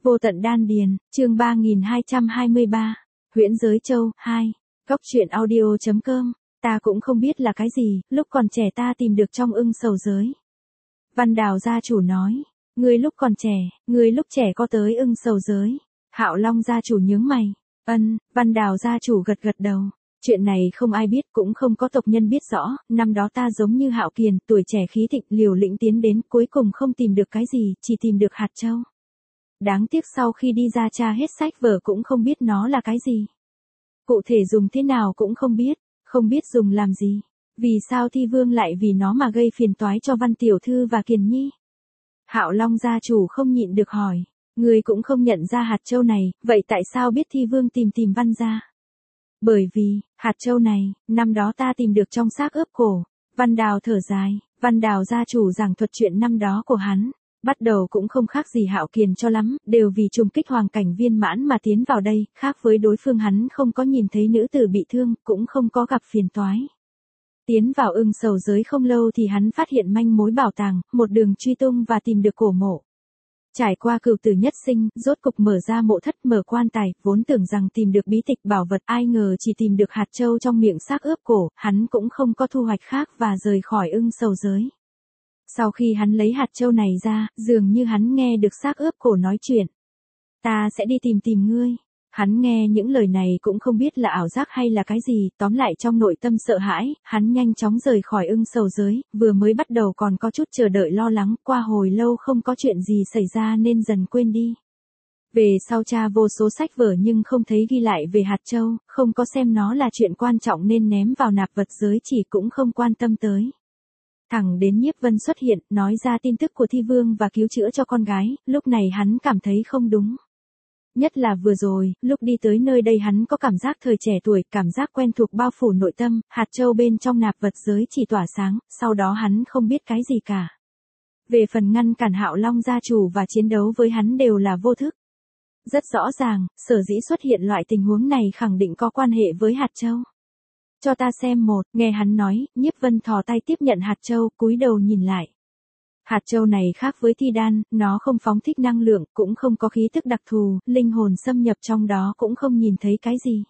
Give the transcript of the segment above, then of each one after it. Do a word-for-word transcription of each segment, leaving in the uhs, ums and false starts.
Vô tận đan điền, chương ba nghìn hai trăm hai mươi ba. Huyễn giới châu, hai. Góc truyện audio.com. Ta cũng không biết là cái gì, lúc còn trẻ ta tìm được trong ưng sầu giới. Văn Đào gia chủ nói, ngươi lúc còn trẻ, ngươi lúc trẻ có tới ưng sầu giới. Hạo Long gia chủ nhướng mày. Ân, Văn Đào gia chủ gật gật đầu. Chuyện này không ai biết, cũng không có tộc nhân biết rõ, năm đó ta giống như Hạo Kiền, tuổi trẻ khí thịnh, liều lĩnh tiến đến, cuối cùng không tìm được cái gì, chỉ tìm được hạt châu. Đáng tiếc sau khi đi ra tra hết sách vở cũng không biết nó là cái gì. Cụ thể dùng thế nào cũng không biết, không biết dùng làm gì. Vì sao Thi Vương lại vì nó mà gây phiền toái cho Văn Tiểu Thư và Kiền Nhi? Hạo Long gia chủ không nhịn được hỏi, người cũng không nhận ra hạt châu này, vậy tại sao biết Thi Vương tìm tìm Văn gia? Bởi vì, hạt châu này, năm đó ta tìm được trong xác ướp cổ. Văn Đào thở dài, Văn Đào gia chủ giảng thuật chuyện năm đó của hắn. Bắt đầu cũng không khác gì Hạo Kiền cho lắm, đều vì trùng kích hoàng cảnh viên mãn mà tiến vào đây, khác với đối phương hắn không có nhìn thấy nữ tử bị thương, cũng không có gặp phiền toái. Tiến vào ưng sầu giới không lâu thì hắn phát hiện manh mối bảo tàng, một đường truy tung và tìm được cổ mộ. Trải qua cửu tử nhất sinh, rốt cục mở ra mộ thất, mở quan tài, vốn tưởng rằng tìm được bí tịch bảo vật, ai ngờ chỉ tìm được hạt châu trong miệng xác ướp cổ, hắn cũng không có thu hoạch khác và rời khỏi ưng sầu giới. Sau khi hắn lấy hạt châu này ra, dường như hắn nghe được xác ướp cổ nói chuyện. Ta sẽ đi tìm tìm ngươi. Hắn nghe những lời này cũng không biết là ảo giác hay là cái gì, tóm lại trong nội tâm sợ hãi, hắn nhanh chóng rời khỏi ưng sầu giới, vừa mới bắt đầu còn có chút chờ đợi lo lắng, qua hồi lâu không có chuyện gì xảy ra nên dần quên đi. Về sau tra vô số sách vở nhưng không thấy ghi lại về hạt châu, không có xem nó là chuyện quan trọng nên ném vào nạp vật giới chỉ cũng không quan tâm tới. Thẳng đến Nhiếp Vân xuất hiện, nói ra tin tức của Thi Vương và cứu chữa cho con gái, lúc này hắn cảm thấy không đúng. Nhất là vừa rồi, lúc đi tới nơi đây hắn có cảm giác thời trẻ tuổi, cảm giác quen thuộc bao phủ nội tâm, hạt châu bên trong nạp vật giới chỉ tỏa sáng, sau đó hắn không biết cái gì cả. Về phần ngăn cản Hạo Long gia chủ và chiến đấu với hắn đều là vô thức. Rất rõ ràng, sở dĩ xuất hiện loại tình huống này khẳng định có quan hệ với hạt châu. Cho ta xem một, nghe hắn nói, Nhiếp Vân thò tay tiếp nhận hạt châu, cúi đầu nhìn lại. Hạt châu này khác với thi đan, nó không phóng thích năng lượng, cũng không có khí tức đặc thù, linh hồn xâm nhập trong đó cũng không nhìn thấy cái gì.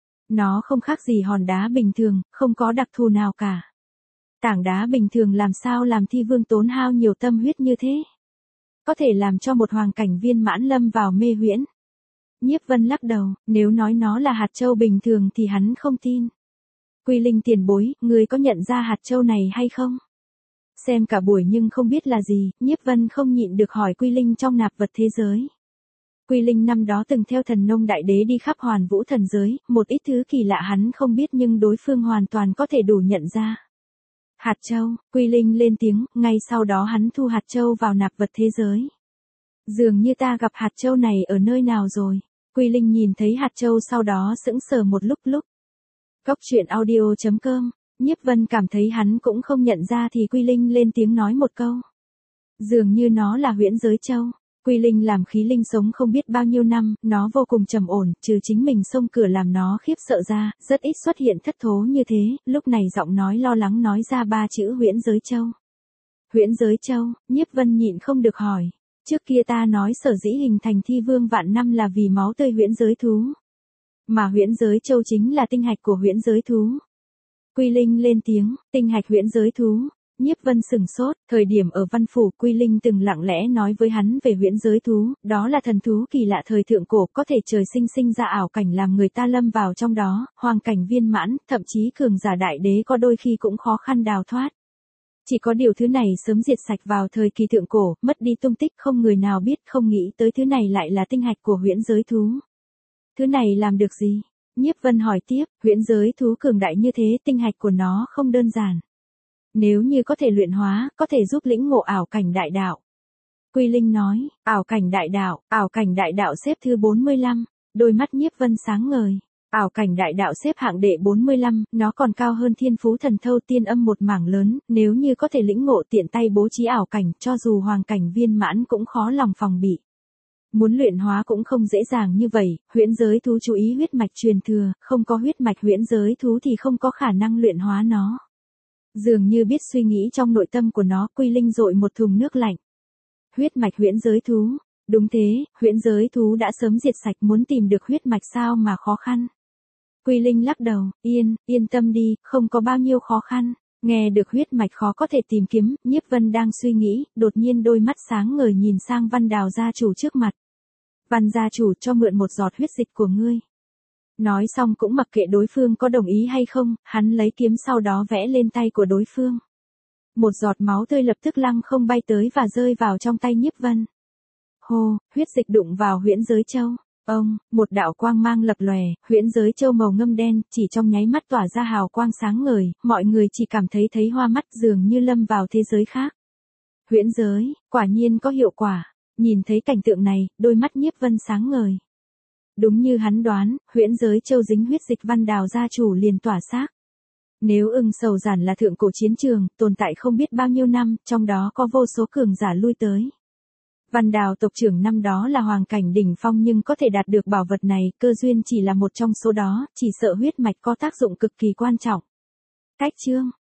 Nó không khác gì hòn đá bình thường, không có đặc thù nào cả. Tảng đá bình thường làm sao làm Thi Vương tốn hao nhiều tâm huyết như thế? Có thể làm cho một hoàng cảnh viên mãn lâm vào mê huyễn. Nhiếp Vân lắc đầu, nếu nói nó là hạt châu bình thường thì hắn không tin. Quy Linh tiền bối, người có nhận ra hạt châu này hay không? Xem cả buổi nhưng không biết là gì, Nhiếp Vân không nhịn được hỏi Quy Linh trong nạp vật thế giới. Quy Linh năm đó từng theo thần nông đại đế đi khắp hoàn vũ thần giới, một ít thứ kỳ lạ hắn không biết nhưng đối phương hoàn toàn có thể đủ nhận ra. Hạt châu, Quy Linh lên tiếng, ngay sau đó hắn thu hạt châu vào nạp vật thế giới. Dường như ta gặp hạt châu này ở nơi nào rồi. Quy Linh nhìn thấy hạt châu sau đó sững sờ một lúc lúc. Góc truyện audio.com. Nhiếp Vân cảm thấy hắn cũng không nhận ra thì Quy Linh lên tiếng nói một câu. Dường như nó là huyễn giới châu. Quy Linh làm khí linh sống không biết bao nhiêu năm, nó vô cùng trầm ổn, trừ chính mình xông cửa làm nó khiếp sợ ra, rất ít xuất hiện thất thố như thế, lúc này giọng nói lo lắng nói ra ba chữ huyễn giới châu. Huyễn giới châu, Nhiếp Vân nhịn không được hỏi. Trước kia ta nói sở dĩ hình thành Thi Vương vạn năm là vì máu tươi huyễn giới thú. Mà huyễn giới châu chính là tinh hạch của huyễn giới thú. Quy Linh lên tiếng, tinh hạch huyễn giới thú. Nhiếp Vân sừng sốt, thời điểm ở văn phủ Quy Linh từng lặng lẽ nói với hắn về huyễn giới thú, đó là thần thú kỳ lạ thời thượng cổ có thể trời sinh sinh ra ảo cảnh làm người ta lâm vào trong đó, hoàng cảnh viên mãn, thậm chí cường giả đại đế có đôi khi cũng khó khăn đào thoát. Chỉ có điều thứ này sớm diệt sạch vào thời kỳ thượng cổ, mất đi tung tích không người nào biết không nghĩ tới thứ này lại là tinh hạch của huyễn giới thú. Thứ này làm được gì? Nhiếp Vân hỏi tiếp, huyễn giới thú cường đại như thế tinh hạch của nó không đơn giản. Nếu như có thể luyện hóa, có thể giúp lĩnh ngộ ảo cảnh đại đạo. Quy Linh nói, ảo cảnh đại đạo, ảo cảnh đại đạo xếp thứ bốn mươi lăm, đôi mắt Nhiếp Vân sáng ngời. Ảo cảnh đại đạo xếp hạng đệ bốn mươi lăm, nó còn cao hơn thiên phú thần thâu tiên âm một mảng lớn, nếu như có thể lĩnh ngộ tiện tay bố trí ảo cảnh, cho dù hoàng cảnh viên mãn cũng khó lòng phòng bị. Muốn luyện hóa cũng không dễ dàng như vậy, huyễn giới thú chú ý huyết mạch truyền thừa, không có huyết mạch huyễn giới thú thì không có khả năng luyện hóa nó. Dường như biết suy nghĩ trong nội tâm của nó, Quy Linh dội một thùng nước lạnh. Huyết mạch huyễn giới thú, Đúng thế, huyễn giới thú đã sớm diệt sạch, muốn tìm được huyết mạch sao mà khó khăn. Quy Linh lắc đầu, yên, yên tâm đi, không có bao nhiêu khó khăn. Nghe được huyết mạch khó có thể tìm kiếm, Nhiếp Vân đang suy nghĩ, đột nhiên đôi mắt sáng ngời nhìn sang Văn Đào gia chủ trước mặt. Văn gia chủ, cho mượn một giọt huyết dịch của ngươi. Nói xong cũng mặc kệ đối phương có đồng ý hay không, hắn lấy kiếm sau đó vẽ lên tay của đối phương. Một giọt máu tươi lập tức lăng không bay tới và rơi vào trong tay Nhiếp Vân. Hô, huyết dịch đụng vào huyễn giới châu. Ông, một đạo quang mang lập lòe, huyễn giới châu màu ngâm đen, chỉ trong nháy mắt tỏa ra hào quang sáng ngời, mọi người chỉ cảm thấy thấy hoa mắt, dường như lâm vào thế giới khác. Huyễn giới, quả nhiên có hiệu quả. Nhìn thấy cảnh tượng này, đôi mắt Nhiếp Vân sáng ngời. Đúng như hắn đoán, huyễn giới châu dính huyết dịch Văn Đào gia chủ liền tỏa xác. Nếu ưng sầu giản là thượng cổ chiến trường, tồn tại không biết bao nhiêu năm, trong đó có vô số cường giả lui tới. Văn Đào tộc trưởng năm đó là hoàng cảnh đỉnh phong nhưng có thể đạt được bảo vật này, cơ duyên chỉ là một trong số đó, chỉ sợ huyết mạch có tác dụng cực kỳ quan trọng. Cách chương